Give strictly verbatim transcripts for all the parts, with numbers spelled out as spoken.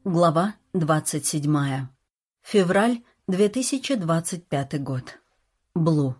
Глава двадцать седьмая. Февраль две тысячи двадцать пятый год. Блу.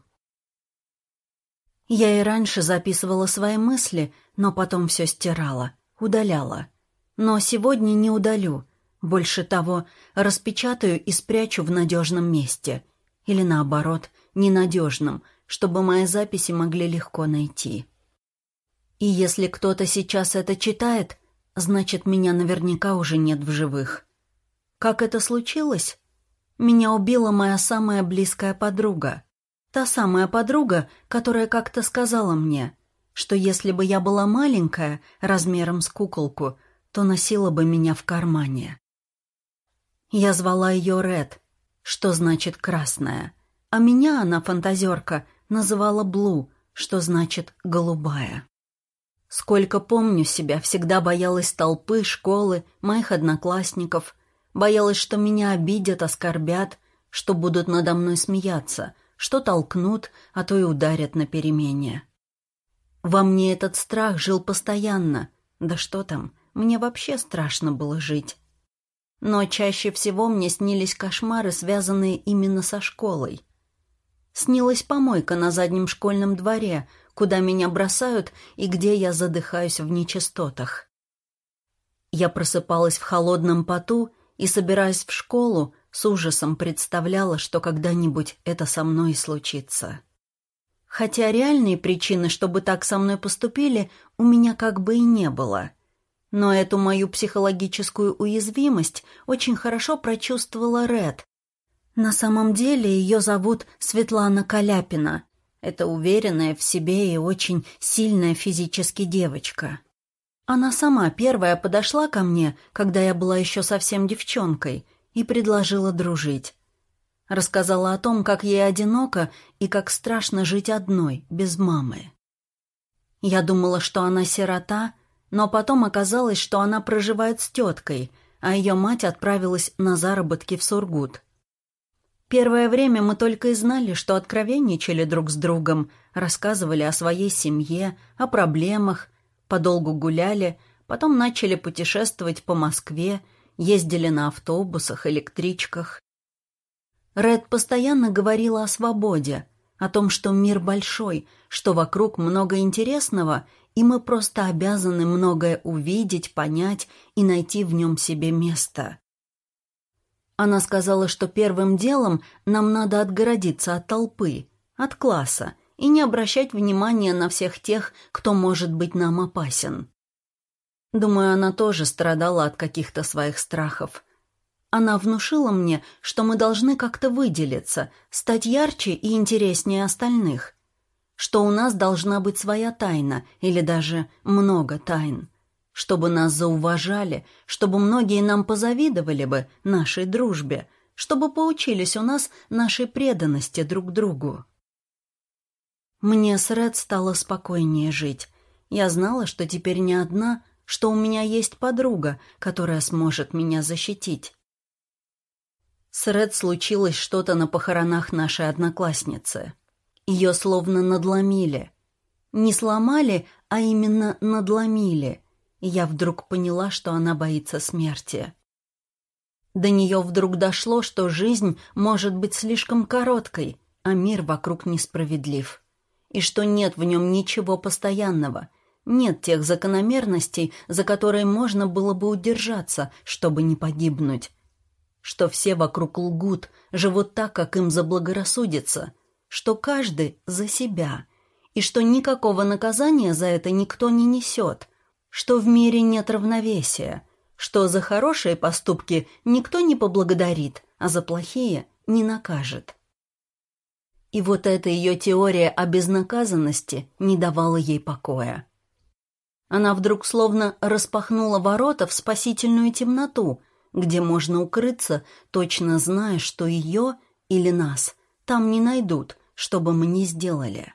Я и раньше записывала свои мысли, но потом все стирала, удаляла. Но сегодня не удалю. Больше того, распечатаю и спрячу в надежном месте. Или наоборот, ненадежном, чтобы мои записи могли легко найти. И если кто-то сейчас это читает, значит, меня наверняка уже нет в живых. Как это случилось? Меня убила моя самая близкая подруга. Та самая подруга, которая как-то сказала мне, что если бы я была маленькая, размером с куколку, то носила бы меня в кармане. Я звала ее Ред, что значит «красная», а меня она, фантазерка, называла Блу, что значит «голубая». Сколько помню себя, всегда боялась толпы, школы, моих одноклассников. Боялась, что меня обидят, оскорбят, что будут надо мной смеяться, что толкнут, а то и ударят на перемене. Во мне этот страх жил постоянно. Да что там, мне вообще страшно было жить. Но чаще всего мне снились кошмары, связанные именно со школой. Снилась помойка на заднем школьном дворе, куда меня бросают и где я задыхаюсь в нечистотах. Я просыпалась в холодном поту и, собираясь в школу, с ужасом представляла, что когда-нибудь это со мной и случится. Хотя реальные причины, чтобы так со мной поступили, у меня как бы и не было. Но эту мою психологическую уязвимость очень хорошо прочувствовала Ред. На самом деле ее зовут Светлана Каляпина. Это уверенная в себе и очень сильная физически девочка. Она сама первая подошла ко мне, когда я была еще совсем девчонкой, и предложила дружить. Рассказала о том, как ей одиноко и как страшно жить одной, без мамы. Я думала, что она сирота, но потом оказалось, что она проживает с теткой, а ее мать отправилась на заработки в Сургут. Первое время мы только и знали, что откровенничали друг с другом, рассказывали о своей семье, о проблемах, подолгу гуляли, потом начали путешествовать по Москве, ездили на автобусах, электричках. Ред постоянно говорила о свободе, о том, что мир большой, что вокруг много интересного, и мы просто обязаны многое увидеть, понять и найти в нем себе место. Она сказала, что первым делом нам надо отгородиться от толпы, от класса, и не обращать внимания на всех тех, кто может быть нам опасен. Думаю, она тоже страдала от каких-то своих страхов. Она внушила мне, что мы должны как-то выделиться, стать ярче и интереснее остальных, что у нас должна быть своя тайна или даже много тайн. Чтобы нас зауважали, чтобы многие нам позавидовали бы нашей дружбе, чтобы поучились у нас нашей преданности друг другу. Мне с Ред стало спокойнее жить. Я знала, что теперь не одна, что у меня есть подруга, которая сможет меня защитить. С Ред случилось что-то на похоронах нашей одноклассницы. Ее словно надломили. Не сломали, а именно надломили. И я вдруг поняла, что она боится смерти. До нее вдруг дошло, что жизнь может быть слишком короткой, а мир вокруг несправедлив. И что нет в нем ничего постоянного, нет тех закономерностей, за которые можно было бы удержаться, чтобы не погибнуть. Что все вокруг лгут, живут так, как им заблагорассудится, что каждый за себя, и что никакого наказания за это никто не несет, что в мире нет равновесия, что за хорошие поступки никто не поблагодарит, а за плохие не накажет. И вот эта ее теория о безнаказанности не давала ей покоя. Она вдруг словно распахнула ворота в спасительную темноту, где можно укрыться, точно зная, что ее или нас там не найдут, что бы мы ни сделали.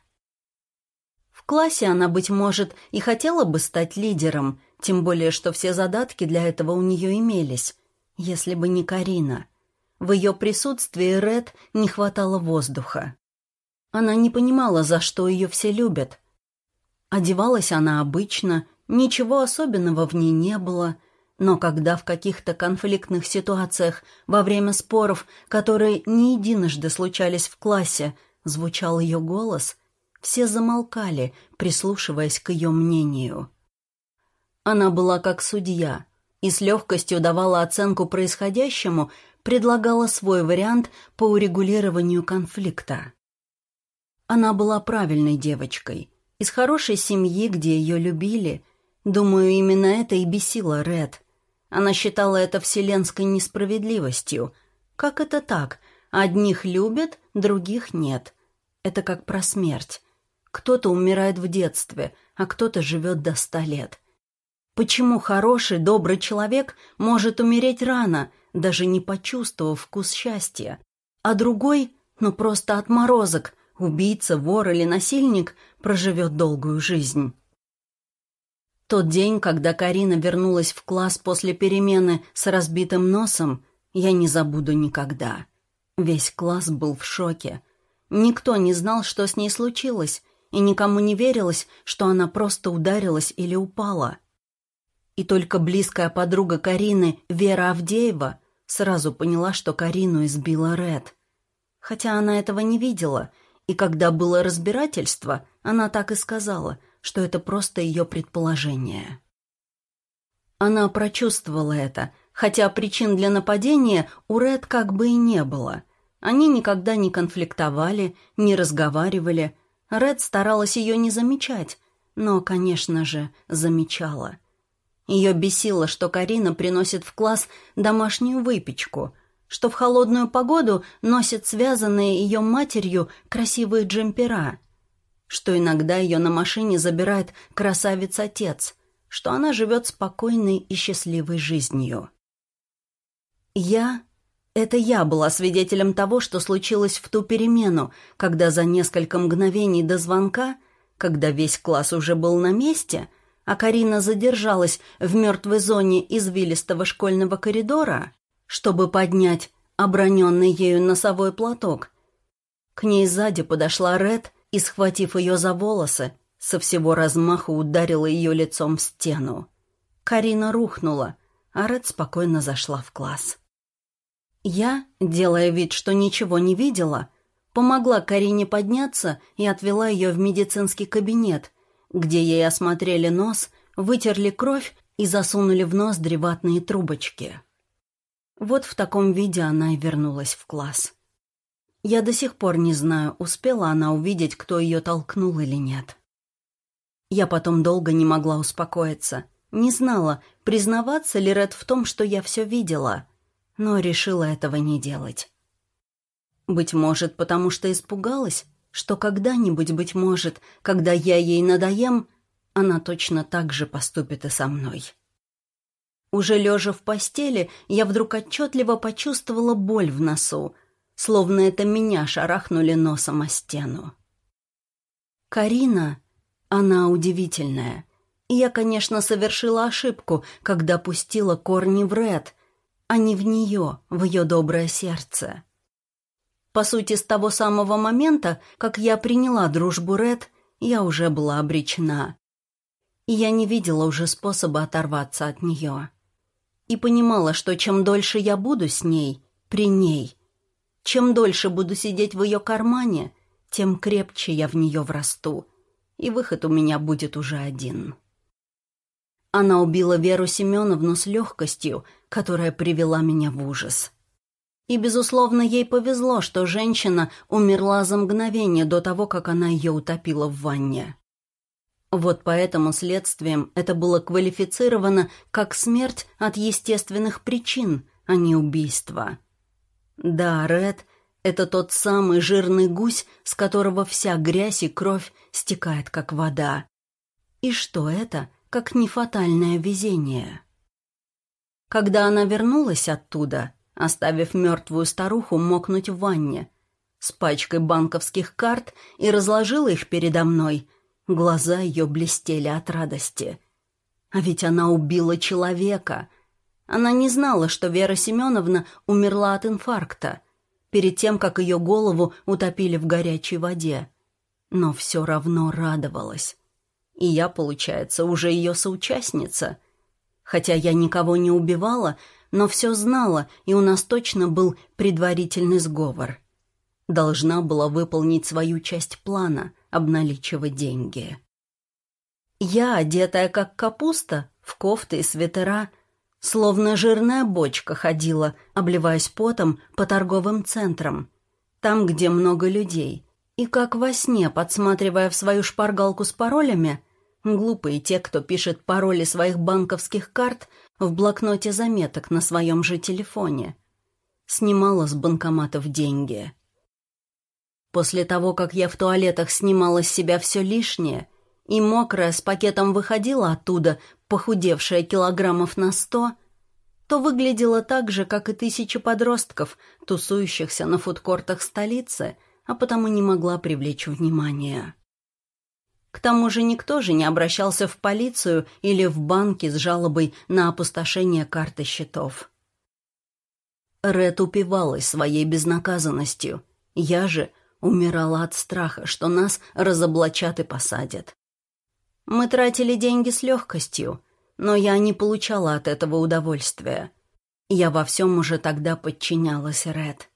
В классе она, быть может, и хотела бы стать лидером, тем более, что все задатки для этого у нее имелись, если бы не Карина. В ее присутствии Ред не хватало воздуха. Она не понимала, за что ее все любят. Одевалась она обычно, ничего особенного в ней не было, Но когда в каких-то конфликтных ситуациях, во время споров, которые не единожды случались в классе, звучал ее голос, все замолкали, прислушиваясь к ее мнению. Она была как судья и с легкостью давала оценку происходящему, предлагала свой вариант по урегулированию конфликта. Она была правильной девочкой, из хорошей семьи, где ее любили. Думаю, именно это и бесило Ред. Она считала это вселенской несправедливостью. Как это так? Одних любят, других нет. Это как про смерть. Кто-то умирает в детстве, а кто-то живет до ста лет. Почему хороший, добрый человек может умереть рано, даже не почувствовав вкус счастья, а другой, ну просто отморозок, убийца, вор или насильник, проживет долгую жизнь? Тот день, когда Карина вернулась в класс после перемены с разбитым носом, я не забуду никогда. Весь класс был в шоке. Никто не знал, что с ней случилось, и никому не верилось, что она просто ударилась или упала. И только близкая подруга Карины, Вера Авдеева, сразу поняла, что Карину избила Ред. Хотя она этого не видела, и когда было разбирательство, она так и сказала, что это просто ее предположение. Она прочувствовала это, хотя причин для нападения у Ред как бы и не было. Они никогда не конфликтовали, не разговаривали. Ред старалась ее не замечать, но, конечно же, замечала. Ее бесило, что Карина приносит в класс домашнюю выпечку, что в холодную погоду носит связанные ее матерью красивые джемпера, что иногда ее на машине забирает красавец-отец, что она живет спокойной и счастливой жизнью. Я... Это я была свидетелем того, что случилось в ту перемену, когда за несколько мгновений до звонка, когда весь класс уже был на месте, а Карина задержалась в мертвой зоне извилистого школьного коридора, чтобы поднять оброненный ею носовой платок. К ней сзади подошла Ред и, схватив ее за волосы, со всего размаху ударила ее лицом в стену. Карина рухнула, а Ред спокойно зашла в класс. Я, делая вид, что ничего не видела, помогла Карине подняться и отвела ее в медицинский кабинет, где ей осмотрели нос, вытерли кровь и засунули в ноздри ватные трубочки. Вот в таком виде она и вернулась в класс. Я до сих пор не знаю, успела она увидеть, кто ее толкнул или нет. Я потом долго не могла успокоиться, не знала, признаваться ли Ред в том, что я все видела, но решила этого не делать. Быть может, потому что испугалась, что когда-нибудь, быть может, когда я ей надоем, она точно так же поступит и со мной. Уже лежа в постели, я вдруг отчетливо почувствовала боль в носу, словно это меня шарахнули носом о стену. Карина, она удивительная. И я, конечно, совершила ошибку, когда пустила корни в Ред, а не в нее, в ее доброе сердце. По сути, с того самого момента, как я приняла дружбу Ред, я уже была обречена. И я не видела уже способа оторваться от нее. И понимала, что чем дольше я буду с ней, при ней, чем дольше буду сидеть в ее кармане, тем крепче я в нее врасту, и выход у меня будет уже один. Она убила Веру Семеновну с легкостью, которая привела меня в ужас. И, безусловно, ей повезло, что женщина умерла за мгновение до того, как она ее утопила в ванне. Вот поэтому следствием это было квалифицировано как смерть от естественных причин, а не убийство. Да, Ред — это тот самый жирный гусь, с которого вся грязь и кровь стекает, как вода. И что это, как нефатальное везение? Когда она вернулась оттуда, оставив мертвую старуху мокнуть в ванне, с пачкой банковских карт и разложила их передо мной, глаза ее блестели от радости. А ведь она убила человека. Она не знала, что Вера Семеновна умерла от инфаркта, перед тем, как ее голову утопили в горячей воде. Но все равно радовалась. И я, получается, уже ее соучастница. Хотя я никого не убивала, но все знала, и у нас точно был предварительный сговор. Должна была выполнить свою часть плана, обналичивать деньги. Я, одетая как капуста, в кофты и свитера, словно жирная бочка ходила, обливаясь потом по торговым центрам, там, где много людей, и как во сне, подсматривая в свою шпаргалку с паролями, глупые те, кто пишет пароли своих банковских карт в блокноте заметок на своем же телефоне, снимала с банкоматов деньги. После того, как я в туалетах снимала с себя все лишнее, и мокрая с пакетом выходила оттуда, похудевшая килограммов на сто, то выглядела так же, как и тысячи подростков, тусующихся на фудкортах столицы, а потому не могла привлечь внимание. К тому же никто же не обращался в полицию или в банки с жалобой на опустошение карт и счетов. Ред упивалась своей безнаказанностью. Я же умирала от страха, что нас разоблачат и посадят. Мы тратили деньги с легкостью, но я не получала от этого удовольствия. Я во всем уже тогда подчинялась Ред.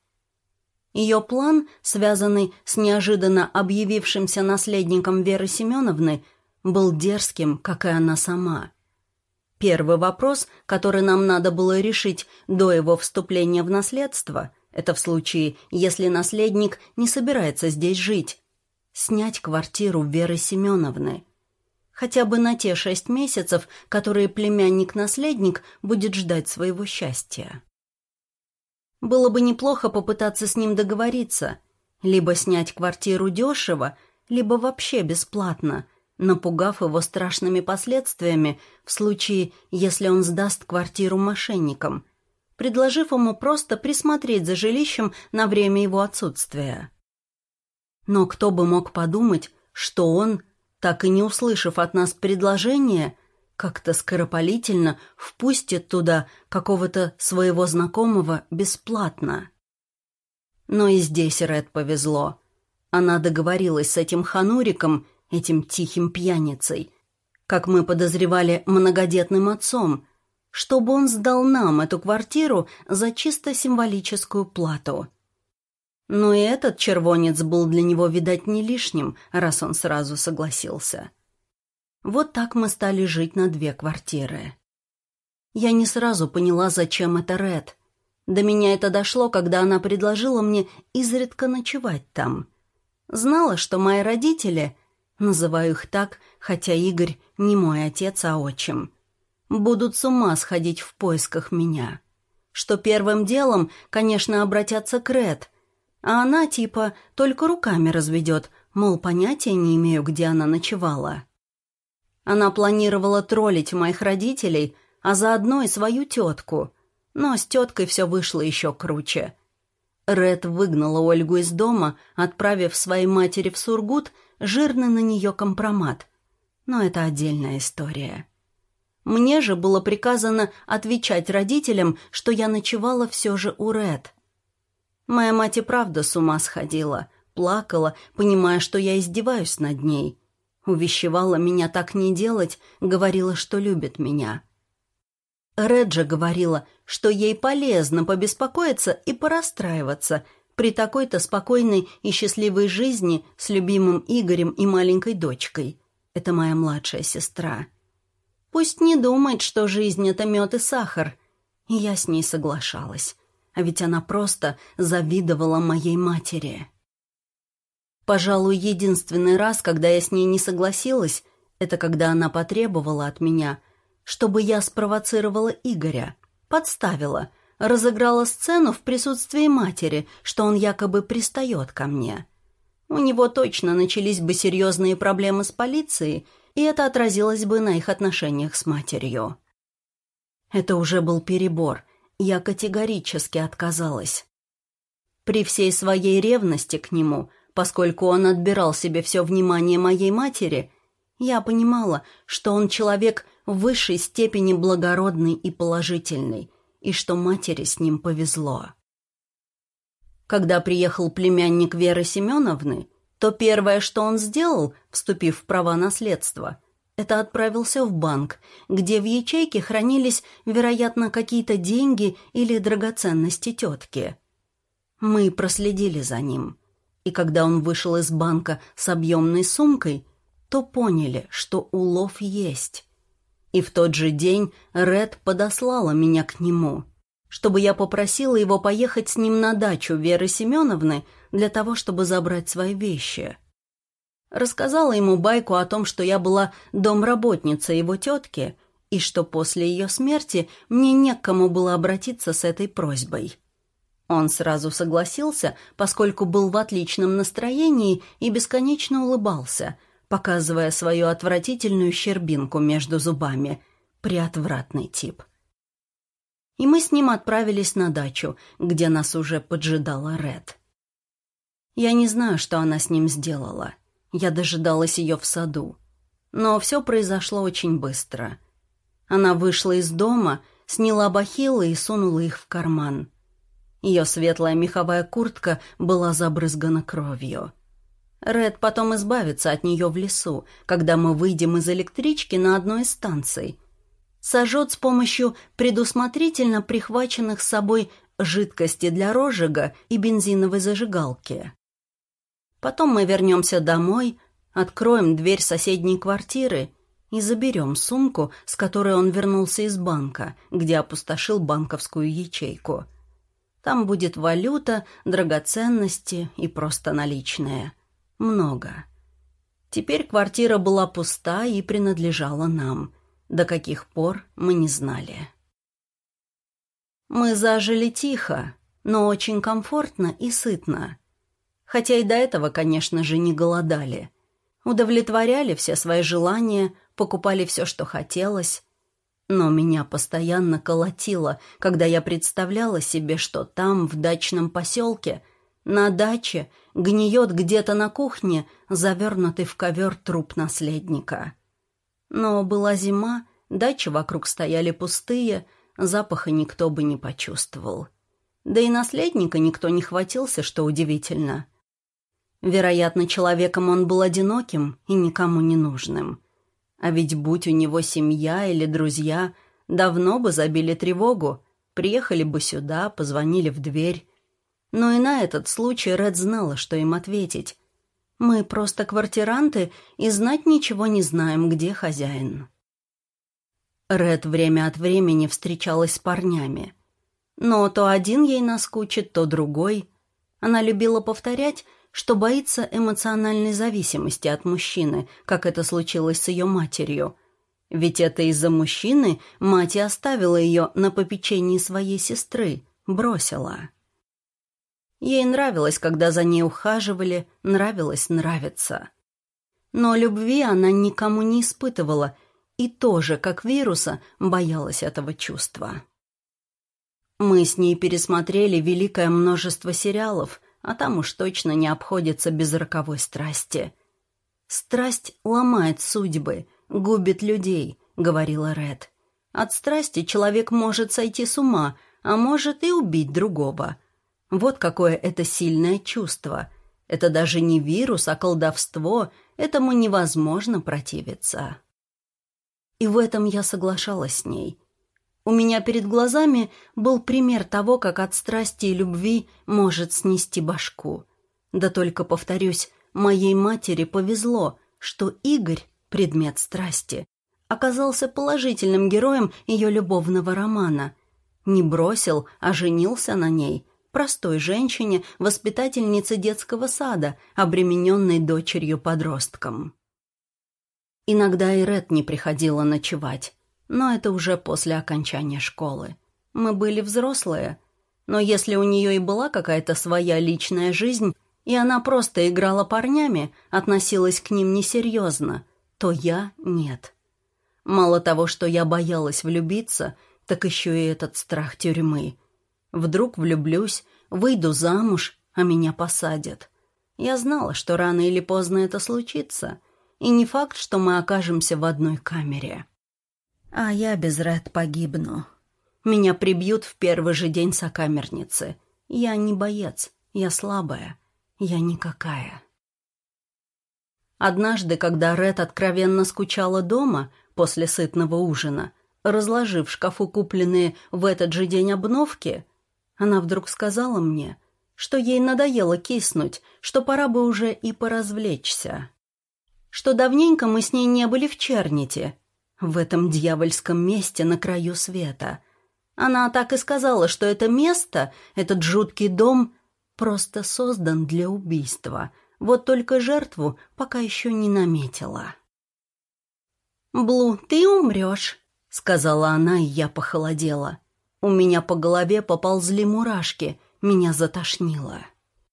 Ее план, связанный с неожиданно объявившимся наследником Веры Семеновны, был дерзким, как и она сама. Первый вопрос, который нам надо было решить до его вступления в наследство, это в случае, если наследник не собирается здесь жить, снять квартиру Веры Семеновны. Хотя бы на те шесть месяцев, которые племянник-наследник будет ждать своего счастья. Было бы неплохо попытаться с ним договориться, либо снять квартиру дешево, либо вообще бесплатно, напугав его страшными последствиями в случае, если он сдаст квартиру мошенникам, предложив ему просто присмотреть за жилищем на время его отсутствия. Но кто бы мог подумать, что он, так и не услышав от нас предложения, как-то скоропалительно впустит туда какого-то своего знакомого бесплатно. Но и здесь Ред повезло. Она договорилась с этим хануриком, этим тихим пьяницей, как мы подозревали, многодетным отцом, чтобы он сдал нам эту квартиру за чисто символическую плату. Но и этот червонец был для него, видать, не лишним, раз он сразу согласился. Вот так мы стали жить на две квартиры. Я не сразу поняла, зачем это Ред. До меня это дошло, когда она предложила мне изредка ночевать там. Знала, что мои родители, называю их так, хотя Игорь не мой отец, а отчим, будут с ума сходить в поисках меня. Что первым делом, конечно, обратятся к Ред, а она типа только руками разведет, мол, понятия не имею, где она ночевала. Она планировала троллить моих родителей, а заодно и свою тетку. Но с теткой все вышло еще круче. Ред выгнала Ольгу из дома, отправив своей матери в Сургут жирный на нее компромат. Но это отдельная история. Мне же было приказано отвечать родителям, что я ночевала все же у Ред. Моя мать и правда с ума сходила, плакала, понимая, что я издеваюсь над ней. Увещевала меня так не делать, говорила, что любит меня. Ред же говорила, что ей полезно побеспокоиться и порастраиваться при такой-то спокойной и счастливой жизни с любимым Игорем и маленькой дочкой. Это моя младшая сестра. Пусть не думает, что жизнь — это мед и сахар. И я с ней соглашалась. А ведь она просто завидовала моей матери. Пожалуй, единственный раз, когда я с ней не согласилась, это когда она потребовала от меня, чтобы я спровоцировала Игоря, подставила, разыграла сцену в присутствии матери, что он якобы пристает ко мне. У него точно начались бы серьезные проблемы с полицией, и это отразилось бы на их отношениях с матерью. Это уже был перебор, я категорически отказалась. При всей своей ревности к нему, поскольку он отбирал себе все внимание моей матери, я понимала, что он человек в высшей степени благородный и положительный, и что матери с ним повезло. Когда приехал племянник Веры Семеновны, то первое, что он сделал, вступив в права наследства, это отправился в банк, где в ячейке хранились, вероятно, какие-то деньги или драгоценности тетки. Мы проследили за ним, и когда он вышел из банка с объемной сумкой, то поняли, что улов есть. И в тот же день Ред подослала меня к нему, чтобы я попросила его поехать с ним на дачу Веры Семеновны для того, чтобы забрать свои вещи. Рассказала ему байку о том, что я была домработницей его тетки, и что после ее смерти мне не к кому было обратиться с этой просьбой. Он сразу согласился, поскольку был в отличном настроении и бесконечно улыбался, показывая свою отвратительную щербинку между зубами. Приотвратный тип. И мы с ним отправились на дачу, где нас уже поджидала Ред. Я не знаю, что она с ним сделала. Я дожидалась ее в саду. Но все произошло очень быстро. Она вышла из дома, сняла бахилы и сунула их в карман. Ее светлая меховая куртка была забрызгана кровью. Ред потом избавится от нее в лесу, когда мы выйдем из электрички на одной из станций. Сожжет с помощью предусмотрительно прихваченных с собой жидкости для розжига и бензиновой зажигалки. Потом мы вернемся домой, откроем дверь соседней квартиры и заберем сумку, с которой он вернулся из банка, где опустошил банковскую ячейку. Там будет валюта, драгоценности и просто наличные. Много. Теперь квартира была пуста и принадлежала нам. До каких пор мы не знали. Мы зажили тихо, но очень комфортно и сытно. Хотя и до этого, конечно же, не голодали. Удовлетворяли все свои желания, покупали все, что хотелось. Но меня постоянно колотило, когда я представляла себе, что там, в дачном поселке, на даче, гниет где-то на кухне завернутый в ковер труп наследника. Но была зима, дачи вокруг стояли пустые, запаха никто бы не почувствовал. Да и наследника никто не хватился, что удивительно. Вероятно, человеком он был одиноким и никому не нужным. А ведь будь у него семья или друзья, давно бы забили тревогу, приехали бы сюда, позвонили в дверь. Но и на этот случай Ред знала, что им ответить. Мы просто квартиранты и знать ничего не знаем, где хозяин. Ред время от времени встречалась с парнями. Но то один ей наскучит, то другой. Она любила повторять, что боится эмоциональной зависимости от мужчины, как это случилось с ее матерью. Ведь это из-за мужчины мать и оставила ее на попечении своей сестры, бросила. Ей нравилось, когда за ней ухаживали, нравилось нравиться. Но любви она никому не испытывала и тоже, как вируса, боялась этого чувства. Мы с ней пересмотрели великое множество сериалов, а там уж точно не обходится без роковой страсти. «Страсть ломает судьбы, губит людей», — говорила Ред. «От страсти человек может сойти с ума, а может и убить другого. Вот какое это сильное чувство. Это даже не вирус, а колдовство, этому невозможно противиться». И в этом я соглашалась с ней. У меня перед глазами был пример того, как от страсти и любви может снести башку. Да только, повторюсь, моей матери повезло, что Игорь, предмет страсти, оказался положительным героем ее любовного романа. Не бросил, а женился на ней, простой женщине, воспитательнице детского сада, обремененной дочерью-подростком. Иногда и Ред не приходила ночевать. Но это уже после окончания школы. Мы были взрослые, но если у нее и была какая-то своя личная жизнь, и она просто играла парнями, относилась к ним несерьезно, то я — нет. Мало того, что я боялась влюбиться, так еще и этот страх тюрьмы. Вдруг влюблюсь, выйду замуж, а меня посадят. Я знала, что рано или поздно это случится, и не факт, что мы окажемся в одной камере. А я без Ред погибну. Меня прибьют в первый же день сокамерницы. Я не боец, я слабая, я никакая. Однажды, когда Ред откровенно скучала дома после сытного ужина, разложив в шкафу купленные в этот же день обновки, она вдруг сказала мне, что ей надоело киснуть, что пора бы уже и поразвлечься. Что давненько мы с ней не были в Черните, в этом дьявольском месте на краю света. Она так и сказала, что это место, этот жуткий дом, просто создан для убийства, вот только жертву пока еще не наметила. «Блу, ты умрешь», — сказала она, и я похолодела. У меня по голове поползли мурашки, меня затошнило.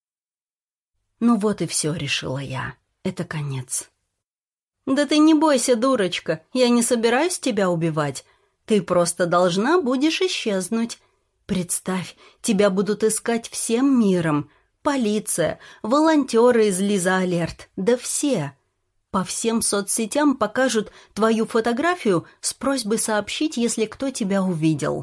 Ну вот и все, решила я, это конец. «Да ты не бойся, дурочка, я не собираюсь тебя убивать. Ты просто должна будешь исчезнуть. Представь, тебя будут искать всем миром. Полиция, волонтеры из Лиза Алерт, да все. По всем соцсетям покажут твою фотографию с просьбой сообщить, если кто тебя увидел».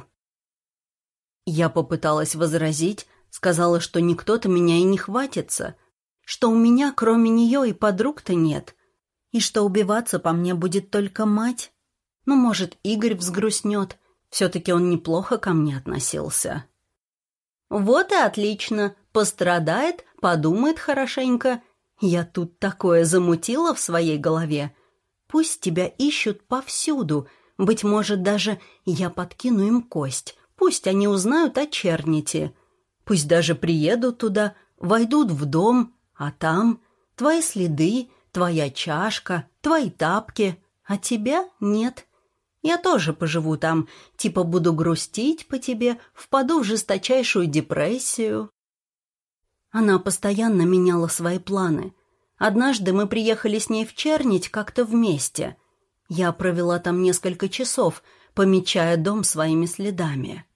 Я попыталась возразить, сказала, что никто-то меня и не хватится, что у меня кроме нее и подруг-то нет, и что убиваться по мне будет только мать. Ну, может, Игорь взгрустнет, все-таки он неплохо ко мне относился. «Вот и отлично, пострадает, подумает хорошенько. Я тут такое замутила в своей голове. Пусть тебя ищут повсюду, быть может, даже я подкину им кость». Пусть они узнают о Черните. Пусть даже приедут туда, войдут в дом, а там твои следы, твоя чашка, твои тапки, а тебя нет. Я тоже поживу там, типа буду грустить по тебе, впаду в жесточайшую депрессию. Она постоянно меняла свои планы. Однажды мы приехали с ней в Чернить как-то вместе. Я провела там несколько часов, помечая дом своими следами.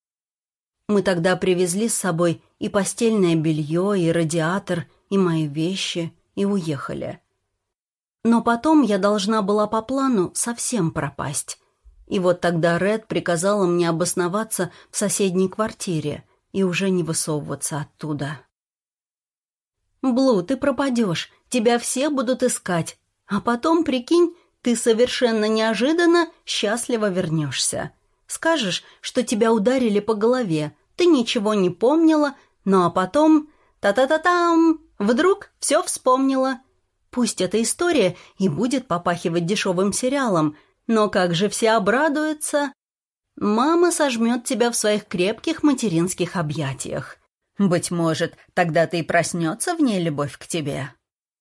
Мы тогда привезли с собой и постельное белье, и радиатор, и мои вещи, и уехали. Но потом я должна была по плану совсем пропасть. И вот тогда Ред приказала мне обосноваться в соседней квартире и уже не высовываться оттуда. «Блу, ты пропадешь, тебя все будут искать, а потом, прикинь, ты совершенно неожиданно счастливо вернешься. Скажешь, что тебя ударили по голове, ты ничего не помнила, ну а потом... Та-та-та-там! Вдруг все вспомнила. Пусть эта история и будет попахивать дешевым сериалом, но как же все обрадуются. Мама сожмет тебя в своих крепких материнских объятиях. Быть может, тогда-то и проснется в ней любовь к тебе».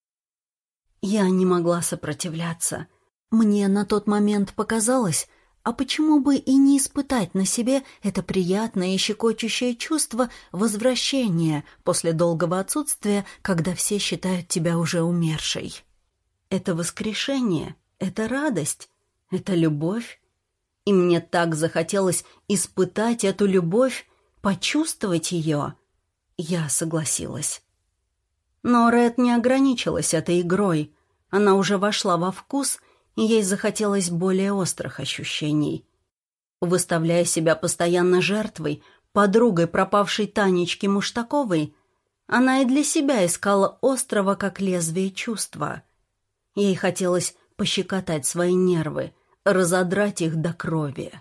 Я не могла сопротивляться. Мне на тот момент показалось, а почему бы и не испытать на себе это приятное и щекочущее чувство возвращения после долгого отсутствия, когда все считают тебя уже умершей? Это воскрешение, это радость, это любовь. И мне так захотелось испытать эту любовь, почувствовать ее. Я согласилась. Но Ред не ограничилась этой игрой. Она уже вошла во вкус, и ей захотелось более острых ощущений. Выставляя себя постоянно жертвой, подругой пропавшей Танечки Муштаковой, она и для себя искала острого, как лезвие, чувства. Ей хотелось пощекотать свои нервы, разодрать их до крови.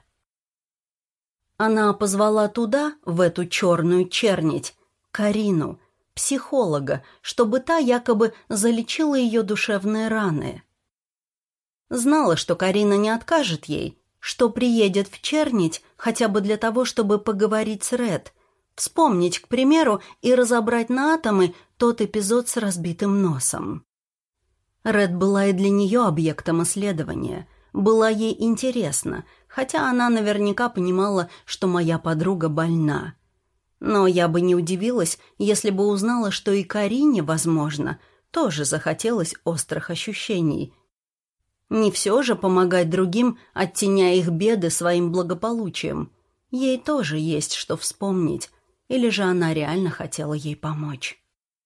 Она позвала туда, в эту черную чернить, Карину, психолога, чтобы та якобы залечила ее душевные раны. Знала, что Карина не откажет ей, что приедет в Чернить хотя бы для того, чтобы поговорить с Ред, вспомнить, к примеру, и разобрать на атомы тот эпизод с разбитым носом. Ред была и для нее объектом исследования, была ей интересна, хотя она наверняка понимала, что моя подруга больна. Но я бы не удивилась, если бы узнала, что и Карине, возможно, тоже захотелось острых ощущений. Не все же помогать другим, оттеняя их беды своим благополучием. Ей тоже есть что вспомнить, или же она реально хотела ей помочь.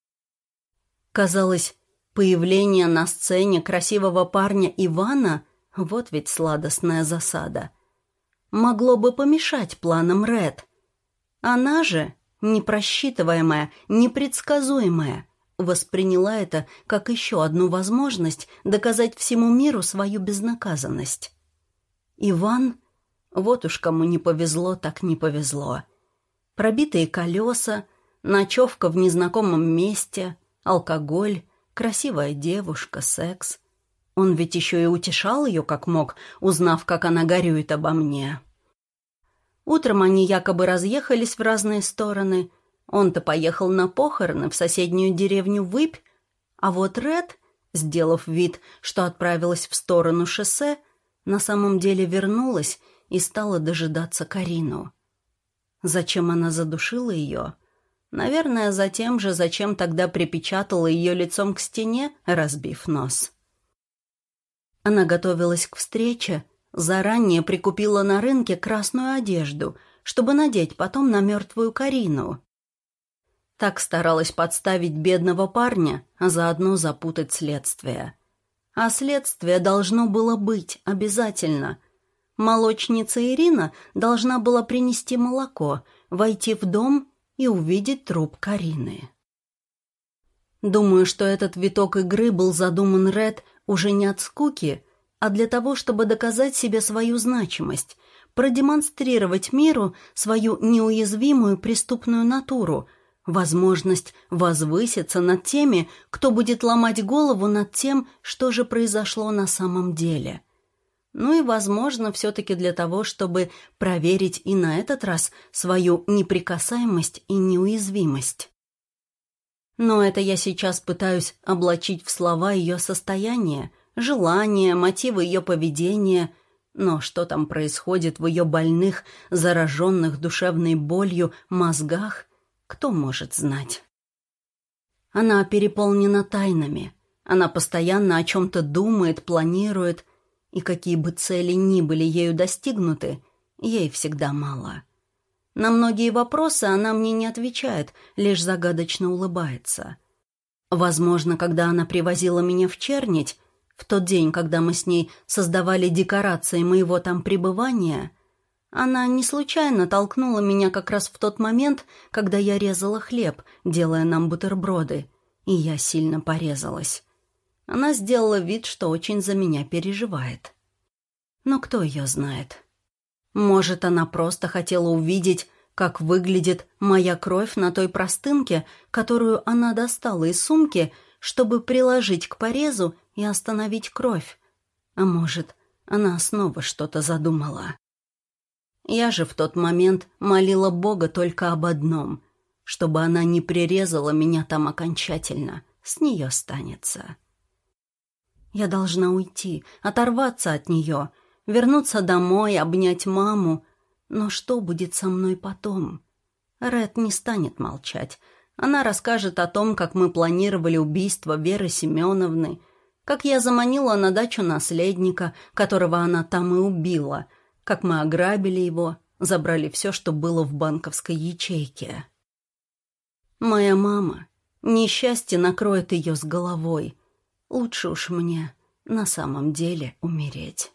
Казалось, появление на сцене красивого парня Ивана, вот ведь сладостная засада, могло бы помешать планам Ред. Она же непросчитываемая, непредсказуемая, Восприняла это как еще одну возможность доказать всему миру свою безнаказанность. Иван, вот уж кому не повезло, так не повезло. Пробитые колеса, ночевка в незнакомом месте, алкоголь, красивая девушка, секс. Он ведь еще и утешал ее как мог, узнав, как она горюет обо мне. Утром они якобы разъехались в разные стороны. Он-то поехал на похороны в соседнюю деревню Выпь, а вот Ред, сделав вид, что отправилась в сторону шоссе, на самом деле вернулась и стала дожидаться Карину. Зачем она задушила ее? Наверное, за тем же, зачем тогда припечатала ее лицом к стене, разбив нос. Она готовилась к встрече, заранее прикупила на рынке красную одежду, чтобы надеть потом на мертвую Карину. Так старалась подставить бедного парня, а заодно запутать следствие. А следствие должно было быть обязательно. Молочница Ирина должна была принести молоко, войти в дом и увидеть труп Карины. Думаю, что этот виток игры был задуман Ред уже не от скуки, а для того, чтобы доказать себе свою значимость, продемонстрировать миру свою неуязвимую преступную натуру, возможность возвыситься над теми, кто будет ломать голову над тем, что же произошло на самом деле. Ну и, возможно, все-таки для того, чтобы проверить и на этот раз свою неприкасаемость и неуязвимость. Но это я сейчас пытаюсь облачить в слова ее состояние, желания, мотивы ее поведения. Но что там происходит в ее больных, зараженных душевной болью мозгах, кто может знать? Она переполнена тайнами. Она постоянно о чем-то думает, планирует, и какие бы цели ни были ею достигнуты, ей всегда мало. На многие вопросы она мне не отвечает, лишь загадочно улыбается. Возможно, когда она привозила меня в Чернить, в тот день, когда мы с ней создавали декорации моего там пребывания, она не случайно толкнула меня как раз в тот момент, когда я резала хлеб, делая нам бутерброды, и я сильно порезалась. Она сделала вид, что очень за меня переживает. Но кто ее знает? Может, она просто хотела увидеть, как выглядит моя кровь на той простынке, которую она достала из сумки, чтобы приложить к порезу и остановить кровь. А может, она снова что-то задумала. Я же в тот момент молила Бога только об одном, чтобы она не прирезала меня там окончательно, с нее станется. Я должна уйти, оторваться от нее, вернуться домой, обнять маму. Но что будет со мной потом? Ред не станет молчать. Она расскажет о том, как мы планировали убийство Веры Семеновны, как я заманила на дачу наследника, которого она там и убила, как мы ограбили его, забрали все, что было в банковской ячейке. Моя мама, несчастье накроет ее с головой. Лучше уж мне на самом деле умереть.